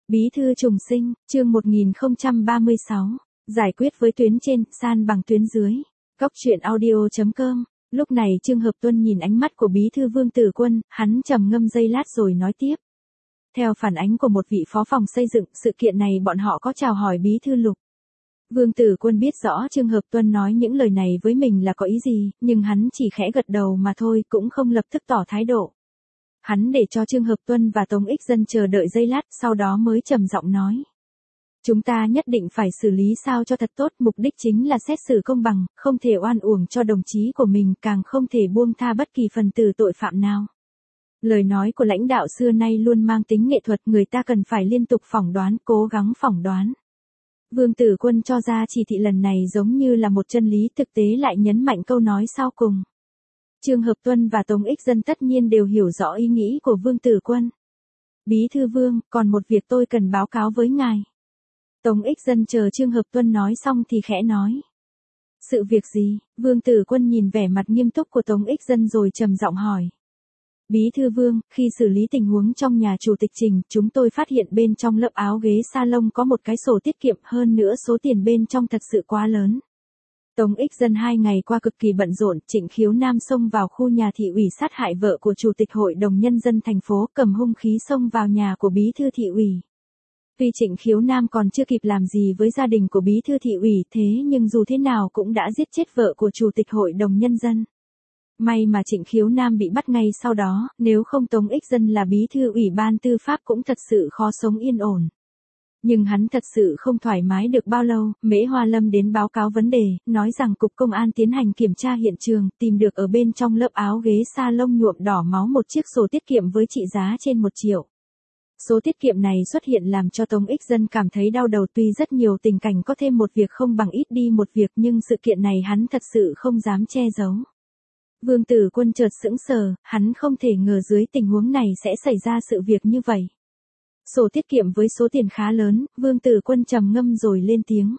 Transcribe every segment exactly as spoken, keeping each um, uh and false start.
Bí thư trùng sinh, chương một nghìn không trăm ba mươi sáu, giải quyết với tuyến trên, san bằng tuyến dưới. Góc truyện audio chấm com. Lúc này Trương Hợp Tuân nhìn ánh mắt của bí thư Vương Tử Quân, hắn trầm ngâm giây lát rồi nói tiếp. Theo phản ánh của một vị phó phòng xây dựng, sự kiện này bọn họ có chào hỏi bí thư Lục. Vương Tử Quân biết rõ Trương Hợp Tuân nói những lời này với mình là có ý gì, nhưng hắn chỉ khẽ gật đầu mà thôi, cũng không lập tức tỏ thái độ. Hắn để cho Trương Hợp Tuân và Tống Ích Dân chờ đợi giây lát, sau đó mới trầm giọng nói. Chúng ta nhất định phải xử lý sao cho thật tốt, mục đích chính là xét xử công bằng, không thể oan uổng cho đồng chí của mình, càng không thể buông tha bất kỳ phần tử tội phạm nào. Lời nói của lãnh đạo xưa nay luôn mang tính nghệ thuật, người ta cần phải liên tục phỏng đoán, cố gắng phỏng đoán. Vương Tử Quân cho ra chỉ thị lần này giống như là một chân lý, thực tế lại nhấn mạnh câu nói sau cùng. Trương Hợp Tuân và Tống Ích Dân tất nhiên đều hiểu rõ ý nghĩ của Vương Tử Quân. Bí thư Vương, còn một việc tôi cần báo cáo với ngài. Tống Ích Dân chờ Trương Hợp Tuân nói xong thì khẽ nói. Sự việc gì? Vương Tử Quân nhìn vẻ mặt nghiêm túc của Tống Ích Dân rồi trầm giọng hỏi. Bí thư Vương, khi xử lý tình huống trong nhà chủ tịch Trình, chúng tôi phát hiện bên trong lớp áo ghế salon có một cái sổ tiết kiệm, hơn nữa số tiền bên trong thật sự quá lớn. Tống Ích Dân hai ngày qua cực kỳ bận rộn, Trịnh Khiếu Nam xông vào khu nhà thị ủy sát hại vợ của chủ tịch hội đồng nhân dân thành phố, cầm hung khí xông vào nhà của bí thư thị ủy. Tuy Trịnh Khiếu Nam còn chưa kịp làm gì với gia đình của bí thư thị ủy, thế nhưng dù thế nào cũng đã giết chết vợ của chủ tịch hội đồng nhân dân. May mà Trịnh Khiếu Nam bị bắt ngay sau đó, nếu không Tống Ích Dân là bí thư ủy ban tư pháp cũng thật sự khó sống yên ổn. Nhưng hắn thật sự không thoải mái được bao lâu, Mễ Hoa Lâm đến báo cáo vấn đề, nói rằng Cục Công an tiến hành kiểm tra hiện trường, tìm được ở bên trong lớp áo ghế salon nhuộm đỏ máu một chiếc sổ tiết kiệm với trị giá trên một triệu. Số tiết kiệm này xuất hiện làm cho Tống Ích Dân cảm thấy đau đầu, tuy rất nhiều tình cảnh có thêm một việc không bằng ít đi một việc, nhưng sự kiện này hắn thật sự không dám che giấu. Vương Tử Quân chợt sững sờ, hắn không thể ngờ dưới tình huống này sẽ xảy ra sự việc như vậy. Sổ tiết kiệm với số tiền khá lớn, Vương Tử Quân trầm ngâm rồi lên tiếng.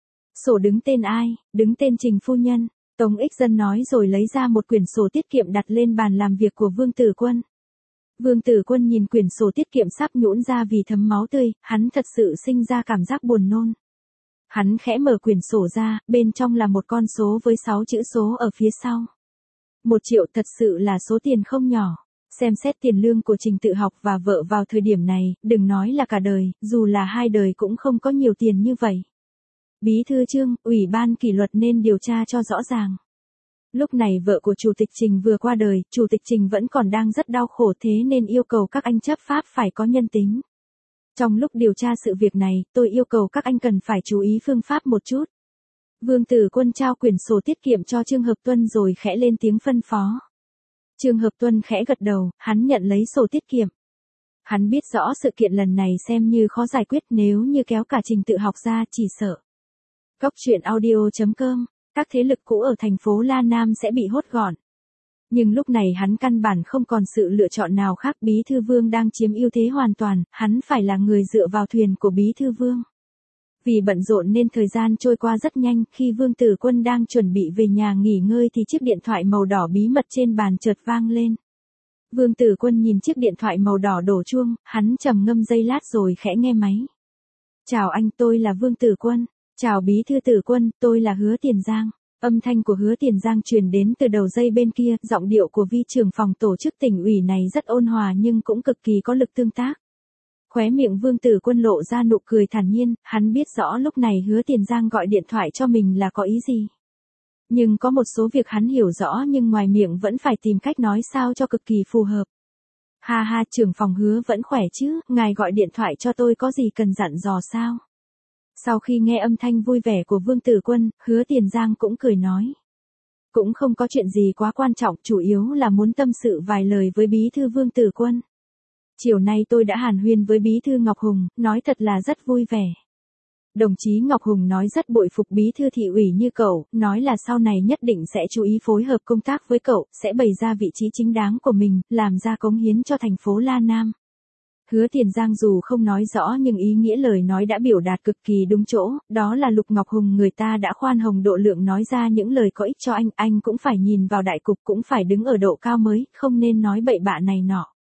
Sổ đứng tên ai? Đứng tên Trình phu nhân. Tống Ích Dân nói rồi lấy ra một quyển sổ tiết kiệm đặt lên bàn làm việc của Vương Tử Quân. Vương Tử Quân nhìn quyển sổ tiết kiệm sắp nhũn ra vì thấm máu tươi, hắn thật sự sinh ra cảm giác buồn nôn. Hắn khẽ mở quyển sổ ra, bên trong là một con số với sáu chữ số ở phía sau. Một triệu thật sự là số tiền không nhỏ. Xem xét tiền lương của Trình Tự Học và vợ vào thời điểm này, đừng nói là cả đời, dù là hai đời cũng không có nhiều tiền như vậy. Bí thư Trương, ủy ban kỷ luật nên điều tra cho rõ ràng. Lúc này vợ của Chủ tịch Trình vừa qua đời, Chủ tịch Trình vẫn còn đang rất đau khổ, thế nên yêu cầu các anh chấp pháp phải có nhân tính. Trong lúc điều tra sự việc này, tôi yêu cầu các anh cần phải chú ý phương pháp một chút. Vương Tử Quân trao quyển sổ tiết kiệm cho Trương Hợp Tuân rồi khẽ lên tiếng phân phó. Trương Hợp Tuân khẽ gật đầu, hắn nhận lấy sổ tiết kiệm. Hắn biết rõ sự kiện lần này xem như khó giải quyết, nếu như kéo cả Trình Tự Học ra chỉ sợ. Góc truyện audio chấm com, các thế lực cũ ở thành phố La Nam sẽ bị hốt gọn. Nhưng lúc này hắn căn bản không còn sự lựa chọn nào khác, Bí thư Vương đang chiếm ưu thế hoàn toàn, hắn phải là người dựa vào thuyền của Bí thư Vương. Vì bận rộn nên thời gian trôi qua rất nhanh, khi Vương Tử Quân đang chuẩn bị về nhà nghỉ ngơi thì chiếc điện thoại màu đỏ bí mật trên bàn chợt vang lên. Vương Tử Quân nhìn chiếc điện thoại màu đỏ đổ chuông, hắn trầm ngâm giây lát rồi khẽ nghe máy. Chào anh, tôi là Vương Tử Quân. Chào Bí thư Tử Quân, tôi là Hứa Tiền Giang. Âm thanh của Hứa Tiền Giang truyền đến từ đầu dây bên kia, giọng điệu của vi trưởng phòng tổ chức tỉnh ủy này rất ôn hòa nhưng cũng cực kỳ có lực tương tác. Khóe miệng Vương Tử Quân lộ ra nụ cười thản nhiên, hắn biết rõ lúc này Hứa Tiền Giang gọi điện thoại cho mình là có ý gì. Nhưng có một số việc hắn hiểu rõ nhưng ngoài miệng vẫn phải tìm cách nói sao cho cực kỳ phù hợp. Ha ha, trưởng phòng Hứa vẫn khỏe chứ, ngài gọi điện thoại cho tôi có gì cần dặn dò sao? Sau khi nghe âm thanh vui vẻ của Vương Tử Quân, Hứa Tiền Giang cũng cười nói. Cũng không có chuyện gì quá quan trọng, chủ yếu là muốn tâm sự vài lời với Bí thư Vương Tử Quân. Chiều nay tôi đã hàn huyên với Bí thư Ngọc Hùng, nói thật là rất vui vẻ. Đồng chí Ngọc Hùng nói rất bội phục Bí thư thị ủy như cậu, nói là sau này nhất định sẽ chú ý phối hợp công tác với cậu, sẽ bày ra vị trí chính đáng của mình, làm ra cống hiến cho thành phố La Nam. Hứa Tiền Giang dù không nói rõ nhưng ý nghĩa lời nói đã biểu đạt cực kỳ đúng chỗ, đó là Lục Ngọc Hùng người ta đã khoan hồng độ lượng nói ra những lời có ích cho anh, anh cũng phải nhìn vào đại cục, cũng phải đứng ở độ cao mới, không nên nói bậy bạ này nọ.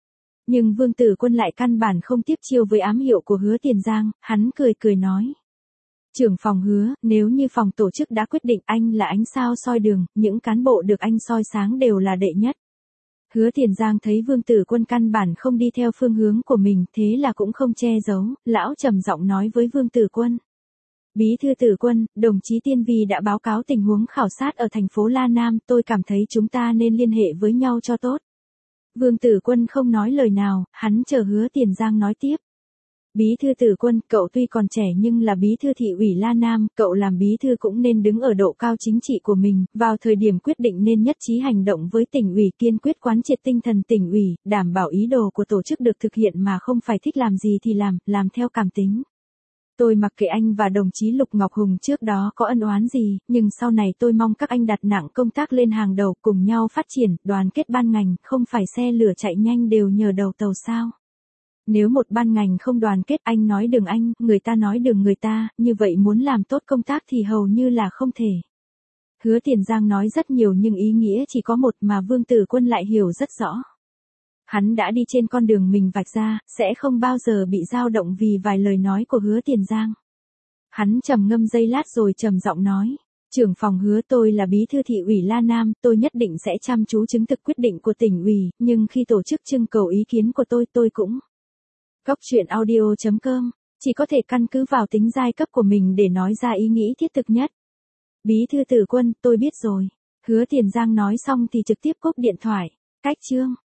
Nhưng Vương Tử Quân lại căn bản không tiếp chiêu với ám hiệu của Hứa Tiền Giang, hắn cười cười nói. Trưởng phòng Hứa, nếu như phòng tổ chức đã quyết định anh là ánh sao soi đường, những cán bộ được anh soi sáng đều là đệ nhất. Hứa Tiền Giang thấy Vương Tử Quân căn bản không đi theo phương hướng của mình, thế là cũng không che giấu, lão trầm giọng nói với Vương Tử Quân. Bí thư Tử Quân, đồng chí Tiên Vi đã báo cáo tình huống khảo sát ở thành phố La Nam, tôi cảm thấy chúng ta nên liên hệ với nhau cho tốt. Vương Tử Quân không nói lời nào, hắn chờ Hứa Tiền Giang nói tiếp. Bí thư Tử Quân, cậu tuy còn trẻ nhưng là bí thư thị ủy La Nam, cậu làm bí thư cũng nên đứng ở độ cao chính trị của mình, vào thời điểm quyết định nên nhất trí hành động với tỉnh ủy, kiên quyết quán triệt tinh thần tỉnh ủy, đảm bảo ý đồ của tổ chức được thực hiện mà không phải thích làm gì thì làm, làm theo cảm tính. Tôi mặc kệ anh và đồng chí Lục Ngọc Hùng trước đó có ân oán gì, nhưng sau này tôi mong các anh đặt nặng công tác lên hàng đầu, cùng nhau phát triển, đoàn kết ban ngành, không phải xe lửa chạy nhanh đều nhờ đầu tàu sao. Nếu một ban ngành không đoàn kết, anh nói đường anh, người ta nói đường người ta, như vậy muốn làm tốt công tác thì hầu như là không thể. Hứa Tiền Giang nói rất nhiều nhưng ý nghĩa chỉ có một mà Vương Tử Quân lại hiểu rất rõ. Hắn đã đi trên con đường mình vạch ra, sẽ không bao giờ bị dao động vì vài lời nói của Hứa Tiền Giang. Hắn trầm ngâm giây lát rồi trầm giọng nói. Trưởng phòng Hứa, tôi là bí thư thị ủy La Nam, tôi nhất định sẽ chăm chú chứng thực quyết định của tỉnh ủy, nhưng khi tổ chức trưng cầu ý kiến của tôi tôi cũng. Góc truyện audio chấm com, chỉ có thể căn cứ vào tính giai cấp của mình để nói ra ý nghĩ thiết thực nhất. Bí thư Tử Quân, tôi biết rồi. Hứa Tiền Giang nói xong thì trực tiếp cúp điện thoại. Cách chương.